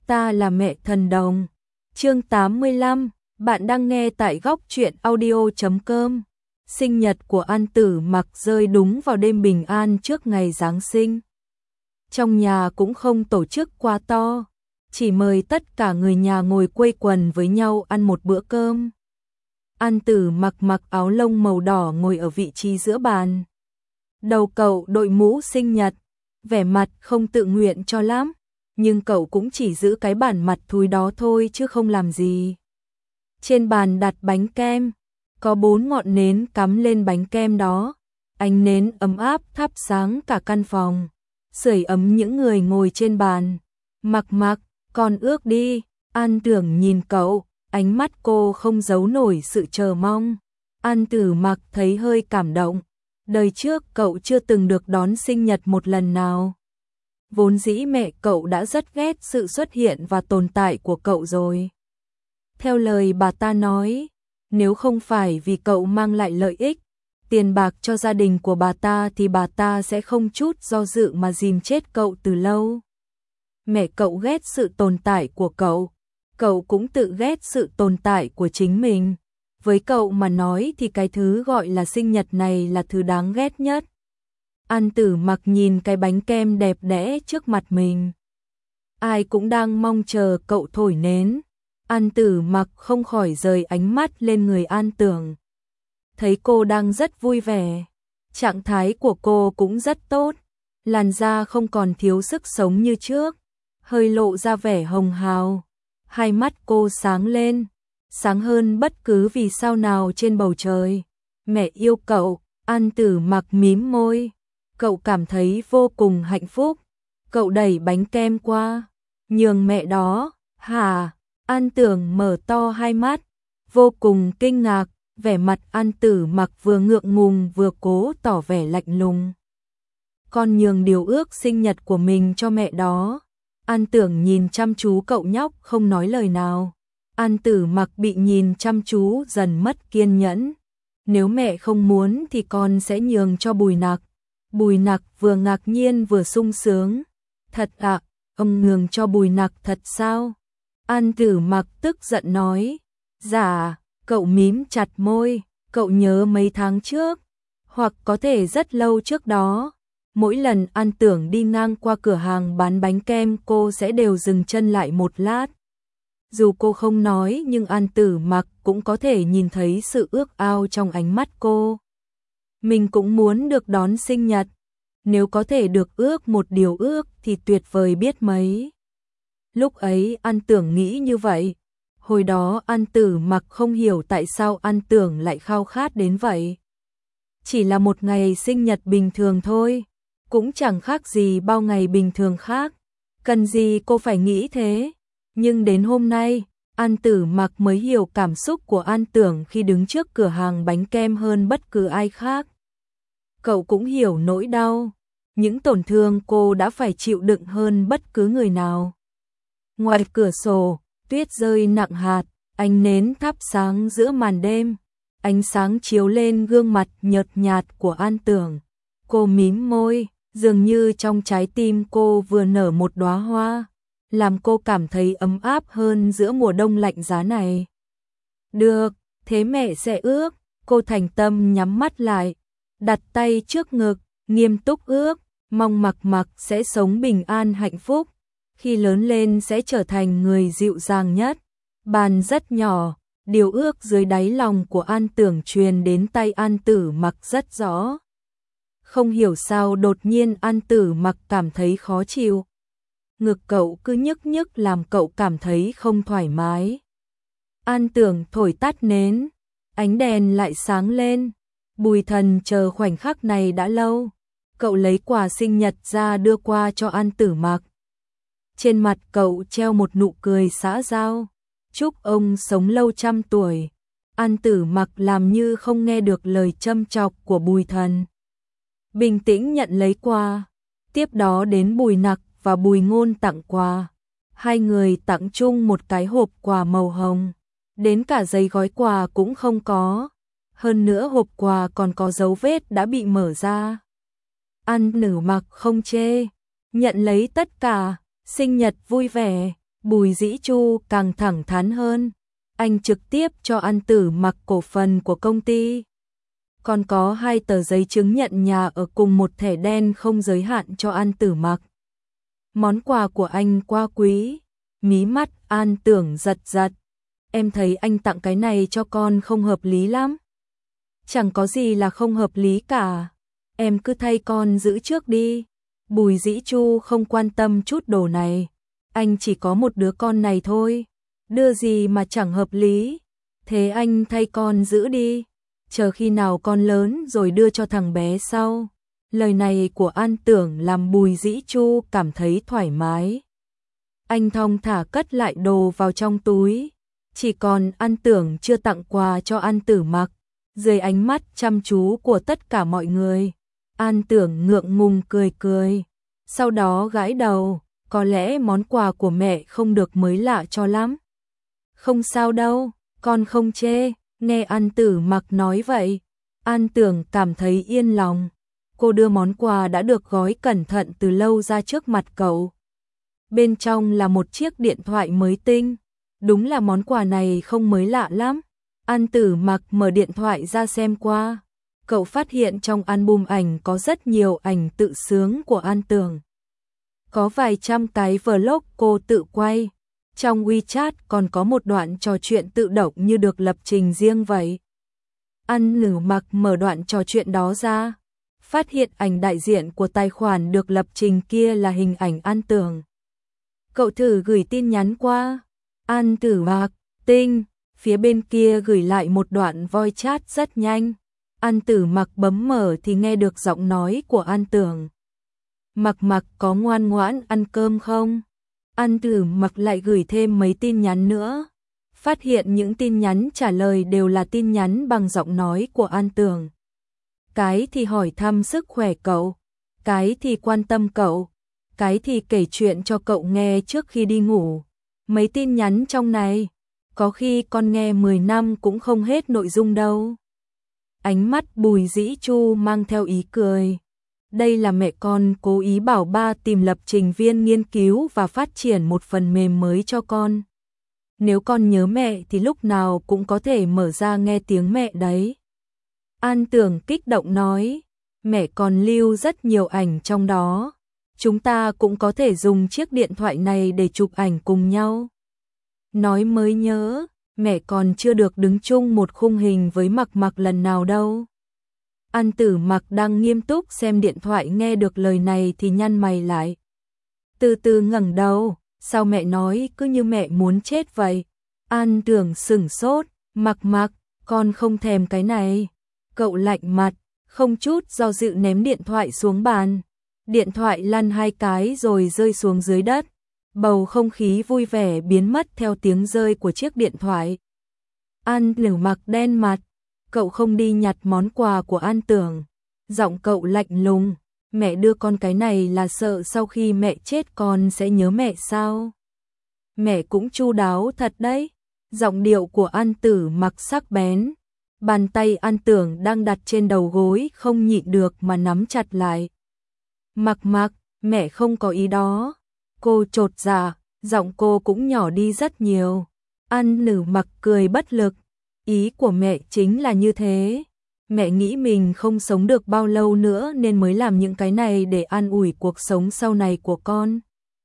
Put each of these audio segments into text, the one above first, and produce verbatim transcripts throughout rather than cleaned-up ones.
ta là mẹ thần đồng. Chương tám mươi lăm, bạn đang nghe tại góc truyện audio chấm com. Sinh nhật của An Tử Mặc rơi đúng vào đêm bình an trước ngày Giáng sinh. Trong nhà cũng không tổ chức quá to, chỉ mời tất cả người nhà ngồi quây quần với nhau ăn một bữa cơm. An Tử Mặc mặc áo lông màu đỏ ngồi ở vị trí giữa bàn. Đầu cậu đội mũ sinh nhật, vẻ mặt không tự nguyện cho lắm, nhưng cậu cũng chỉ giữ cái bản mặt thúi đó thôi chứ không làm gì. Trên bàn đặt bánh kem, có bốn ngọn nến cắm lên bánh kem đó, ánh nến ấm áp thắp sáng cả căn phòng, sưởi ấm những người ngồi trên bàn. Mặc mặc, con ước đi. An Tưởng nhìn cậu, ánh mắt cô không giấu nổi sự chờ mong. An Tử Mặc thấy hơi cảm động, đời trước cậu chưa từng được đón sinh nhật một lần nào. Vốn dĩ mẹ cậu đã rất ghét sự xuất hiện và tồn tại của cậu rồi. Theo lời bà ta nói, nếu không phải vì cậu mang lại lợi ích, tiền bạc cho gia đình của bà ta thì bà ta sẽ không chút do dự mà dìm chết cậu từ lâu. Mẹ cậu ghét sự tồn tại của cậu, cậu cũng tự ghét sự tồn tại của chính mình. Với cậu mà nói thì cái thứ gọi là sinh nhật này là thứ đáng ghét nhất. An Tử Mặc nhìn cái bánh kem đẹp đẽ trước mặt mình. Ai cũng đang mong chờ cậu thổi nến. An Tử Mặc không khỏi rời ánh mắt lên người An Tưởng. Thấy cô đang rất vui vẻ, trạng thái của cô cũng rất tốt, làn da không còn thiếu sức sống như trước, hơi lộ ra vẻ hồng hào. Hai mắt cô sáng lên, sáng hơn bất cứ vì sao nào trên bầu trời. Mẹ yêu cậu. An Tử Mặc mím môi, cậu cảm thấy vô cùng hạnh phúc. Cậu đẩy bánh kem qua, nhường mẹ đó. Hả? An Tưởng mở to hai mắt, vô cùng kinh ngạc, vẻ mặt An Tử Mặc vừa ngượng ngùng vừa cố tỏ vẻ lạnh lùng. Con nhường điều ước sinh nhật của mình cho mẹ đó. An Tưởng nhìn chăm chú cậu nhóc không nói lời nào. An Tử Mặc bị nhìn chăm chú dần mất kiên nhẫn. Nếu mẹ không muốn thì con sẽ nhường cho Bùi Nặc. Bùi Nặc vừa ngạc nhiên vừa sung sướng. Thật ạ, à, ông nhường cho Bùi Nặc thật sao? An Tử Mặc tức giận nói. Dạ, cậu mím chặt môi, cậu nhớ mấy tháng trước, hoặc có thể rất lâu trước đó. Mỗi lần An Tưởng đi ngang qua cửa hàng bán bánh kem cô sẽ đều dừng chân lại một lát. Dù cô không nói nhưng An Tử Mặc cũng có thể nhìn thấy sự ước ao trong ánh mắt cô. Mình cũng muốn được đón sinh nhật. Nếu có thể được ước một điều ước thì tuyệt vời biết mấy. Lúc ấy An Tưởng nghĩ như vậy. Hồi đó An Tử Mặc không hiểu tại sao An Tưởng lại khao khát đến vậy. Chỉ là một ngày sinh nhật bình thường thôi, cũng chẳng khác gì bao ngày bình thường khác. Cần gì cô phải nghĩ thế? Nhưng đến hôm nay, An Tử Mặc mới hiểu cảm xúc của An Tưởng khi đứng trước cửa hàng bánh kem hơn bất cứ ai khác. Cậu cũng hiểu nỗi đau, những tổn thương cô đã phải chịu đựng hơn bất cứ người nào. Ngoài cửa sổ, tuyết rơi nặng hạt, ánh nến thắp sáng giữa màn đêm, ánh sáng chiếu lên gương mặt nhợt nhạt của An Tưởng. Cô mím môi, dường như trong trái tim cô vừa nở một đóa hoa, làm cô cảm thấy ấm áp hơn giữa mùa đông lạnh giá này. Được, thế mẹ sẽ ước. Cô thành tâm nhắm mắt lại, đặt tay trước ngực, nghiêm túc ước, mong Mặc Mặc sẽ sống bình an hạnh phúc, khi lớn lên sẽ trở thành người dịu dàng nhất. Bàn rất nhỏ, điều ước dưới đáy lòng của An Tưởng truyền đến tay An Tử Mặc rất rõ. Không hiểu sao đột nhiên An Tử Mặc cảm thấy khó chịu. Ngực cậu cứ nhức nhức làm cậu cảm thấy không thoải mái. An Tưởng thổi tắt nến, ánh đèn lại sáng lên. Bùi Thần chờ khoảnh khắc này đã lâu. Cậu lấy quà sinh nhật ra đưa qua cho An Tử Mặc. Trên mặt cậu treo một nụ cười xã giao. Chúc ông sống lâu trăm tuổi. An Tử Mặc làm như không nghe được lời châm chọc của Bùi Thần. Bình tĩnh nhận lấy quà. Tiếp đó đến Bùi Nặc và Bùi Ngôn tặng quà. Hai người tặng chung một cái hộp quà màu hồng. Đến cả giấy gói quà cũng không có. Hơn nữa hộp quà còn có dấu vết đã bị mở ra. An Tử Mặc không chê, nhận lấy tất cả. Sinh nhật vui vẻ. Bùi Dĩ Chu càng thẳng thắn hơn. Anh trực tiếp cho An Tử Mặc cổ phần của công ty. Còn có hai tờ giấy chứng nhận nhà ở cùng một thẻ đen không giới hạn cho An Tử Mặc. Món quà của anh quá quý. Mí mắt An Tưởng giật giật. Em thấy anh tặng cái này cho con không hợp lý lắm. Chẳng có gì là không hợp lý cả. Em cứ thay con giữ trước đi. Bùi Dĩ Chu không quan tâm chút đồ này. Anh chỉ có một đứa con này thôi. Đưa gì mà chẳng hợp lý. Thế anh thay con giữ đi. Chờ khi nào con lớn rồi đưa cho thằng bé sau. Lời này của An Tưởng làm Bùi Dĩ Chu cảm thấy thoải mái. Anh thong thả cất lại đồ vào trong túi. Chỉ còn An Tưởng chưa tặng quà cho An Tử Mặc. Dưới ánh mắt chăm chú của tất cả mọi người, An Tưởng ngượng ngùng cười cười. Sau đó gãi đầu, có lẽ món quà của mẹ không được mới lạ cho lắm. Không sao đâu, con không chê. Nghe An Tử Mặc nói vậy, An Tưởng cảm thấy yên lòng. Cô đưa món quà đã được gói cẩn thận từ lâu ra trước mặt cậu. Bên trong là một chiếc điện thoại mới tinh. Đúng là món quà này không mới lạ lắm. An Tử Mặc mở điện thoại ra xem qua. Cậu phát hiện trong album ảnh có rất nhiều ảnh tự sướng của An Tưởng. Có vài trăm cái vlog cô tự quay. Trong WeChat còn có một đoạn trò chuyện tự động như được lập trình riêng vậy. An Tử Mặc mở đoạn trò chuyện đó ra. Phát hiện ảnh đại diện của tài khoản được lập trình kia là hình ảnh An Tưởng. Cậu thử gửi tin nhắn qua. An Tử Mặc, tinh. Phía bên kia gửi lại một đoạn voice chat rất nhanh. An Tử Mặc bấm mở thì nghe được giọng nói của An Tưởng. Mặc Mặc có ngoan ngoãn ăn cơm không? An Tử Mặc lại gửi thêm mấy tin nhắn nữa. Phát hiện những tin nhắn trả lời đều là tin nhắn bằng giọng nói của An Tưởng. Cái thì hỏi thăm sức khỏe cậu, cái thì quan tâm cậu, cái thì kể chuyện cho cậu nghe trước khi đi ngủ. Mấy tin nhắn trong này, có khi con nghe mười năm cũng không hết nội dung đâu. Ánh mắt Bùi Dĩ Chu mang theo ý cười. Đây là mẹ con cố ý bảo ba tìm lập trình viên nghiên cứu và phát triển một phần mềm mới cho con. Nếu con nhớ mẹ thì lúc nào cũng có thể mở ra nghe tiếng mẹ đấy. An Tưởng kích động nói, mẹ còn lưu rất nhiều ảnh trong đó. Chúng ta cũng có thể dùng chiếc điện thoại này để chụp ảnh cùng nhau. Nói mới nhớ, mẹ còn chưa được đứng chung một khung hình với Mặc Mặc lần nào đâu. An Tử Mặc đang nghiêm túc xem điện thoại nghe được lời này thì nhăn mày lại. Từ từ ngẩng đầu, sao mẹ nói cứ như mẹ muốn chết vậy? An Tưởng sửng sốt, Mặc Mặc, con không thèm cái này. Cậu lạnh mặt, không chút do dự ném điện thoại xuống bàn. Điện thoại lăn hai cái rồi rơi xuống dưới đất. Bầu không khí vui vẻ biến mất theo tiếng rơi của chiếc điện thoại. An Tử Mặc đen mặt. Cậu không đi nhặt món quà của An Tưởng. Giọng cậu lạnh lùng. Mẹ đưa con cái này là sợ sau khi mẹ chết con sẽ nhớ mẹ sao? Mẹ cũng chu đáo thật đấy. Giọng điệu của An Tử Mặc sắc bén. Bàn tay An Tưởng đang đặt trên đầu gối không nhịn được mà nắm chặt lại. Mặc Mặc, mẹ không có ý đó. Cô chột dạ, giọng cô cũng nhỏ đi rất nhiều. An Tử Mặc cười bất lực. Ý của mẹ chính là như thế. Mẹ nghĩ mình không sống được bao lâu nữa nên mới làm những cái này để an ủi cuộc sống sau này của con.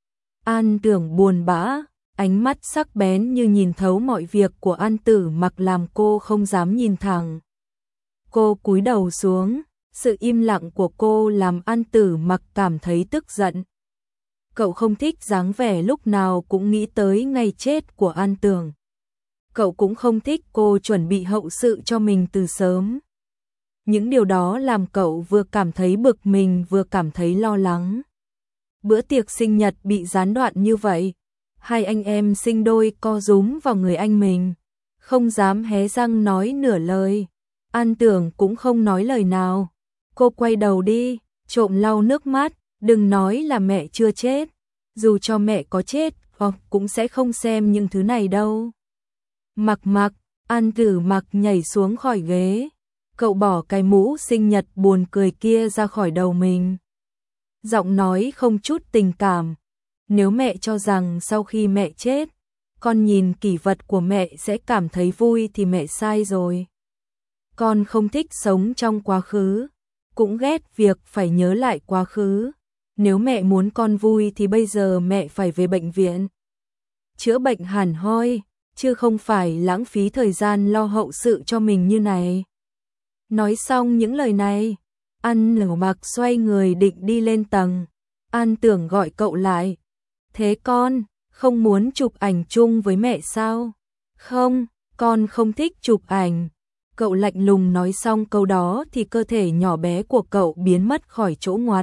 An Tưởng buồn bã, ánh mắt sắc bén như nhìn thấu mọi việc của An Tử Mặc làm cô không dám nhìn thẳng. Cô cúi đầu xuống, sự im lặng của cô làm An Tử Mặc cảm thấy tức giận. Cậu không thích dáng vẻ lúc nào cũng nghĩ tới ngày chết của An Tưởng. Cậu cũng không thích cô chuẩn bị hậu sự cho mình từ sớm. Những điều đó làm cậu vừa cảm thấy bực mình vừa cảm thấy lo lắng. Bữa tiệc sinh nhật bị gián đoạn như vậy. Hai anh em sinh đôi co rúm vào người anh mình. Không dám hé răng nói nửa lời. An Tưởng cũng không nói lời nào. Cô quay đầu đi, trộm lau nước mắt. Đừng nói là mẹ chưa chết. Dù cho mẹ có chết, hoặc cũng sẽ không xem những thứ này đâu. Mặc Mặc, An Tử Mặc nhảy xuống khỏi ghế. Cậu bỏ cái mũ sinh nhật buồn cười kia ra khỏi đầu mình. Giọng nói không chút tình cảm. Nếu mẹ cho rằng sau khi mẹ chết, con nhìn kỷ vật của mẹ sẽ cảm thấy vui thì mẹ sai rồi. Con không thích sống trong quá khứ, cũng ghét việc phải nhớ lại quá khứ. Nếu mẹ muốn con vui thì bây giờ mẹ phải về bệnh viện chữa bệnh hẳn hoi, chứ không phải lãng phí thời gian lo hậu sự cho mình như này. Nói xong những lời này, An Tử Mặc xoay người định đi lên tầng. An Tưởng gọi cậu lại. Thế con, không muốn chụp ảnh chung với mẹ sao? Không, con không thích chụp ảnh. Cậu lạnh lùng nói xong câu đó thì cơ thể nhỏ bé của cậu biến mất khỏi chỗ ngoặt.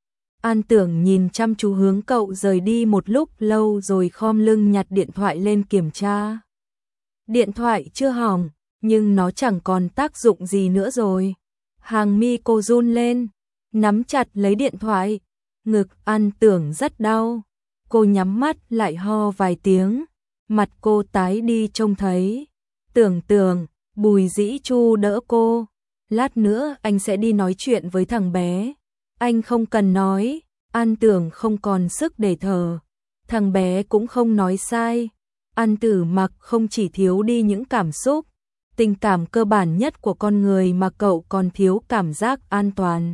An Tưởng nhìn chăm chú hướng cậu rời đi một lúc lâu rồi khom lưng nhặt điện thoại lên kiểm tra. Điện thoại chưa hỏng, nhưng nó chẳng còn tác dụng gì nữa rồi. Hàng mi cô run lên, nắm chặt lấy điện thoại. Ngực An Tưởng rất đau. Cô nhắm mắt lại ho vài tiếng. Mặt cô tái đi trông thấy. Tưởng Tưởng, Bùi Dĩ Chu đỡ cô. Lát nữa anh sẽ đi nói chuyện với thằng bé. Anh không cần nói. An Tưởng không còn sức để thở. Thằng bé cũng không nói sai. An Tử Mặc không chỉ thiếu đi những cảm xúc, tình cảm cơ bản nhất của con người mà cậu còn thiếu cảm giác an toàn.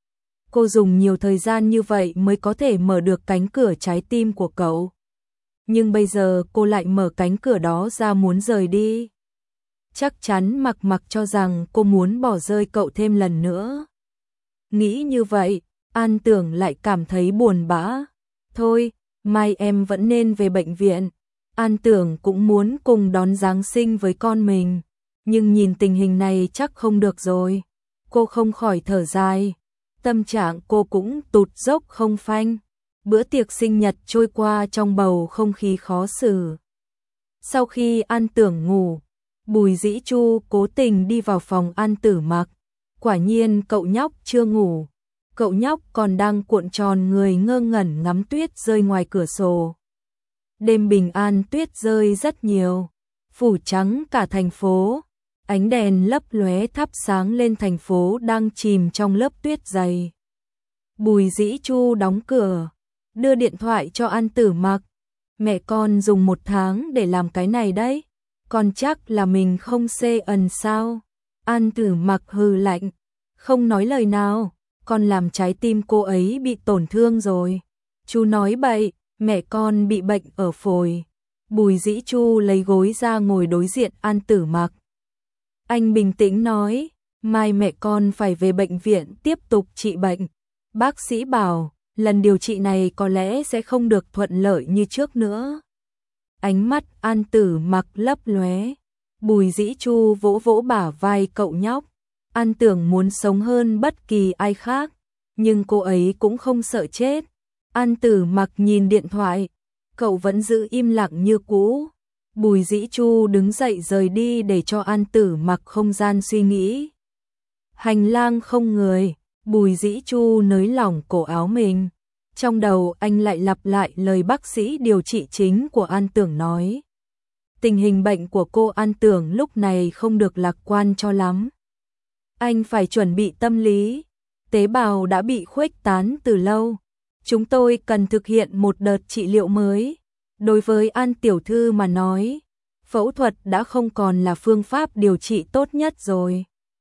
Cô dùng nhiều thời gian như vậy mới có thể mở được cánh cửa trái tim của cậu. Nhưng bây giờ cô lại mở cánh cửa đó ra muốn rời đi. Chắc chắn Mặc Mặc cho rằng cô muốn bỏ rơi cậu thêm lần nữa. Nghĩ như vậy, An Tưởng lại cảm thấy buồn bã. Thôi, mai em vẫn nên về bệnh viện. An Tưởng cũng muốn cùng đón Giáng sinh với con mình, nhưng nhìn tình hình này chắc không được rồi. Cô không khỏi thở dài, tâm trạng cô cũng tụt dốc không phanh. Bữa tiệc sinh nhật trôi qua trong bầu không khí khó xử. Sau khi An Tưởng ngủ, Bùi Dĩ Chu cố tình đi vào phòng An Tử Mặc. Quả nhiên cậu nhóc chưa ngủ. Cậu nhóc còn đang cuộn tròn người ngơ ngẩn ngắm tuyết rơi ngoài cửa sổ. Đêm bình an tuyết rơi rất nhiều, phủ trắng cả thành phố, ánh đèn lấp lóe thắp sáng lên thành phố đang chìm trong lớp tuyết dày. Bùi Dĩ Chu đóng cửa, đưa điện thoại cho An Tử Mặc. Mẹ con dùng một tháng để làm cái này đấy, con chắc là mình không xê ẩn sao? An Tử Mặc hừ lạnh, không nói lời nào, con làm trái tim cô ấy bị tổn thương rồi. Chú nói bậy. Mẹ con bị bệnh ở phổi. Bùi Dĩ Chu lấy gối ra ngồi đối diện An Tử Mặc. Anh bình tĩnh nói, mai mẹ con phải về bệnh viện tiếp tục trị bệnh. Bác sĩ bảo, lần điều trị này có lẽ sẽ không được thuận lợi như trước nữa. Ánh mắt An Tử Mặc lấp lóe. Bùi Dĩ Chu vỗ vỗ bả vai cậu nhóc. An Tưởng muốn sống hơn bất kỳ ai khác, nhưng cô ấy cũng không sợ chết. An Tử Mặc nhìn điện thoại, cậu vẫn giữ im lặng như cũ. Bùi Dĩ Chu đứng dậy rời đi để cho An Tử Mặc không gian suy nghĩ. Hành lang không người, Bùi Dĩ Chu nới lỏng cổ áo mình. Trong đầu anh lại lặp lại lời bác sĩ điều trị chính của An Tưởng nói. Tình hình bệnh của cô An Tưởng lúc này không được lạc quan cho lắm. Anh phải chuẩn bị tâm lý, tế bào đã bị khuếch tán từ lâu. Chúng tôi cần thực hiện một đợt trị liệu mới. Đối với An tiểu thư mà nói, phẫu thuật đã không còn là phương pháp điều trị tốt nhất rồi.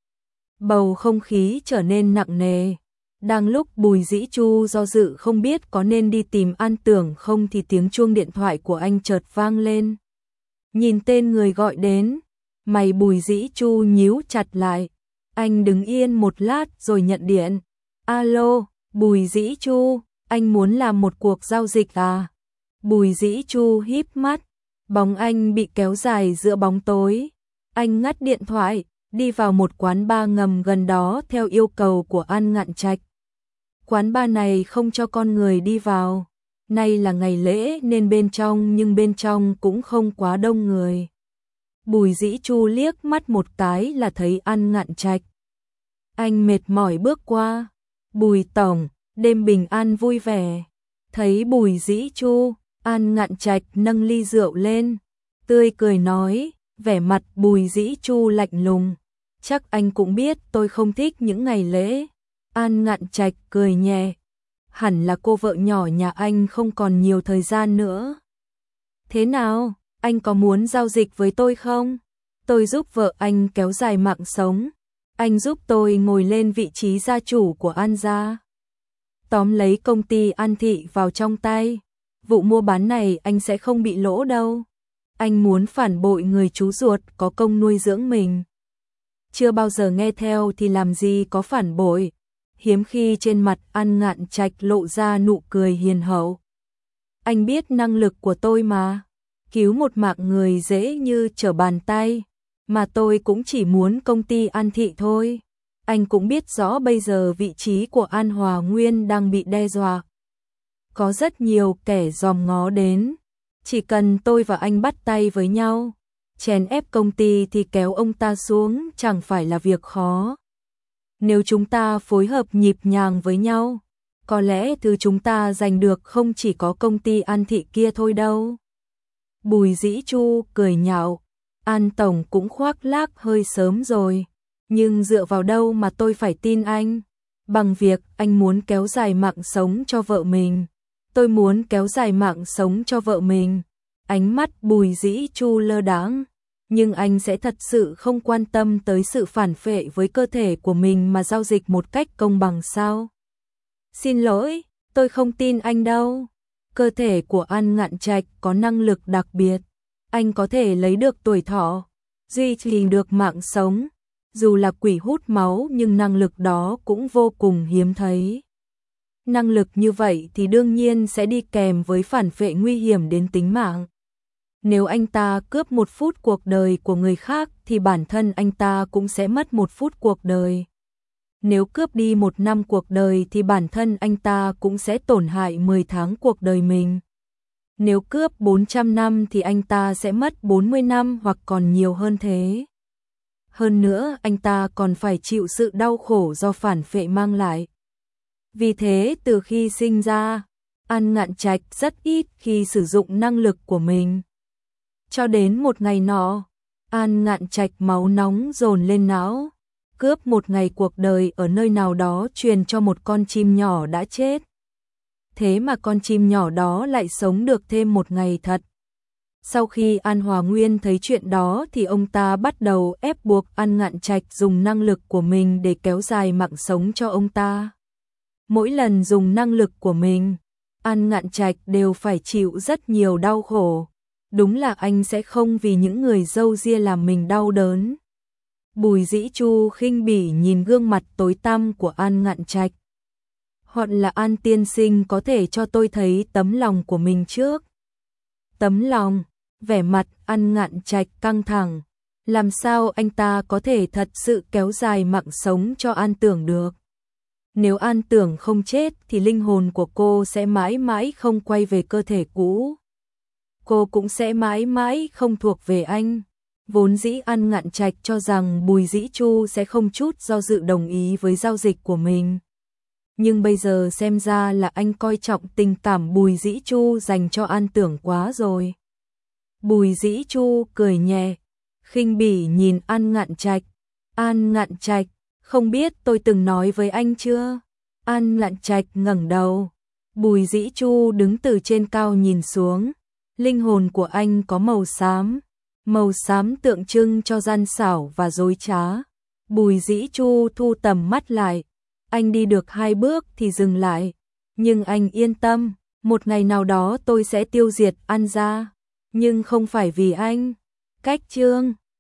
Bầu không khí trở nên nặng nề. Đang lúc Bùi Dĩ Chu do dự không biết có nên đi tìm An Tưởng không thì tiếng chuông điện thoại của anh chợt vang lên. Nhìn tên người gọi đến, mày Bùi Dĩ Chu nhíu chặt lại. Anh đứng yên một lát rồi nhận điện. Alo, Bùi Dĩ Chu. Anh muốn làm một cuộc giao dịch à? Bùi Dĩ Chu híp mắt, bóng anh bị kéo dài giữa bóng tối. Anh ngắt điện thoại, đi vào một quán bar ngầm gần đó theo yêu cầu của An Ngạn Trạch. Quán bar này không cho con người đi vào. Nay là ngày lễ nên bên trong nhưng bên trong cũng không quá đông người. Bùi Dĩ Chu liếc mắt một cái là thấy An Ngạn Trạch. Anh mệt mỏi bước qua. Bùi tổng, đêm bình an vui vẻ. Thấy Bùi Dĩ Chu, An Ngạn Trạch nâng ly rượu lên, tươi cười nói, vẻ mặt Bùi Dĩ Chu lạnh lùng. Chắc anh cũng biết tôi không thích những ngày lễ. An Ngạn Trạch cười nhẹ. hẳn là cô vợ nhỏ nhà anh không còn nhiều thời gian nữa. Thế nào, anh có muốn giao dịch với tôi không? Tôi giúp vợ anh kéo dài mạng sống. Anh giúp tôi ngồi lên vị trí gia chủ của An gia. Tóm lấy công ty An Thị vào trong tay. Vụ mua bán này anh sẽ không bị lỗ đâu. Anh muốn phản bội người chú ruột có công nuôi dưỡng mình. Chưa bao giờ nghe theo thì làm gì có phản bội. Hiếm khi trên mặt An Ngạn Trạch lộ ra nụ cười hiền hậu. Anh biết năng lực của tôi mà. Cứu một mạng người dễ như trở bàn tay. Mà tôi cũng chỉ muốn công ty An Thị thôi. Anh cũng biết rõ bây giờ vị trí của An Hòa Nguyên đang bị đe dọa. Có rất nhiều kẻ dòm ngó đến. Chỉ cần tôi và anh bắt tay với nhau, chèn ép công ty thì kéo ông ta xuống chẳng phải là việc khó. Nếu chúng ta phối hợp nhịp nhàng với nhau, có lẽ thứ chúng ta giành được không chỉ có công ty An Thị kia thôi đâu. Bùi Dĩ Chu cười nhạo, An Tổng cũng khoác lác hơi sớm rồi, nhưng dựa vào đâu mà tôi phải tin anh? Bằng việc anh muốn kéo dài mạng sống cho vợ mình. Tôi muốn kéo dài mạng sống cho vợ mình. Ánh mắt Bùi Dĩ Chu lơ đãng, nhưng anh sẽ thật sự không quan tâm tới sự phản phệ với cơ thể của mình mà giao dịch một cách công bằng sao? Xin lỗi, tôi không tin anh đâu. Cơ thể của An Ngạn Trạch có năng lực đặc biệt. Anh có thể lấy được tuổi thọ, duy trì được mạng sống. Dù là quỷ hút máu nhưng năng lực đó cũng vô cùng hiếm thấy. Năng lực như vậy thì đương nhiên sẽ đi kèm với phản phệ nguy hiểm đến tính mạng. Nếu anh ta cướp một phút cuộc đời của người khác thì bản thân anh ta cũng sẽ mất một phút cuộc đời. Nếu cướp đi một năm cuộc đời thì bản thân anh ta cũng sẽ tổn hại mười tháng cuộc đời mình. Nếu cướp bốn trăm năm thì anh ta sẽ mất bốn mươi năm hoặc còn nhiều hơn thế. Hơn nữa anh ta còn phải chịu sự đau khổ do phản phệ mang lại. Vì thế từ khi sinh ra, An Ngạn Trạch rất ít khi sử dụng năng lực của mình. Cho đến một ngày nọ, An Ngạn Trạch máu nóng dồn lên não, cướp một ngày cuộc đời ở nơi nào đó truyền cho một con chim nhỏ đã chết. Thế mà con chim nhỏ đó lại sống được thêm một ngày thật. Sau khi An Hòa Nguyên thấy chuyện đó thì ông ta bắt đầu ép buộc An Ngạn Trạch dùng năng lực của mình để kéo dài mạng sống cho ông ta. Mỗi lần dùng năng lực của mình, An Ngạn Trạch đều phải chịu rất nhiều đau khổ. Đúng là anh sẽ không vì những người râu ria làm mình đau đớn. Bùi Dĩ Chu khinh bỉ nhìn gương mặt tối tăm của An Ngạn Trạch. Hoặc là An tiên sinh có thể cho tôi thấy tấm lòng của mình trước. Tấm lòng, vẻ mặt An Ngạn Trạch căng thẳng. Làm sao anh ta có thể thật sự kéo dài mạng sống cho An Tưởng được? Nếu An Tưởng không chết thì linh hồn của cô sẽ mãi mãi không quay về cơ thể cũ. Cô cũng sẽ mãi mãi không thuộc về anh. Vốn dĩ An Ngạn Trạch cho rằng Bùi Dĩ Chu sẽ không chút do dự đồng ý với giao dịch của mình. Nhưng bây giờ xem ra là anh coi trọng tình cảm Bùi Dĩ Chu dành cho An Tưởng quá rồi. Bùi Dĩ Chu cười nhẹ, khinh bỉ nhìn An Ngạn Trạch. An Ngạn Trạch, không biết tôi từng nói với anh chưa? An Ngạn Trạch ngẩng đầu. Bùi Dĩ Chu đứng từ trên cao nhìn xuống. Linh hồn của anh có màu xám. Màu xám tượng trưng cho gian xảo và dối trá. Bùi Dĩ Chu thu tầm mắt lại. Anh đi được hai bước thì dừng lại. Nhưng anh yên tâm, một ngày nào đó tôi sẽ tiêu diệt An gia. Nhưng không phải vì anh. Cách chương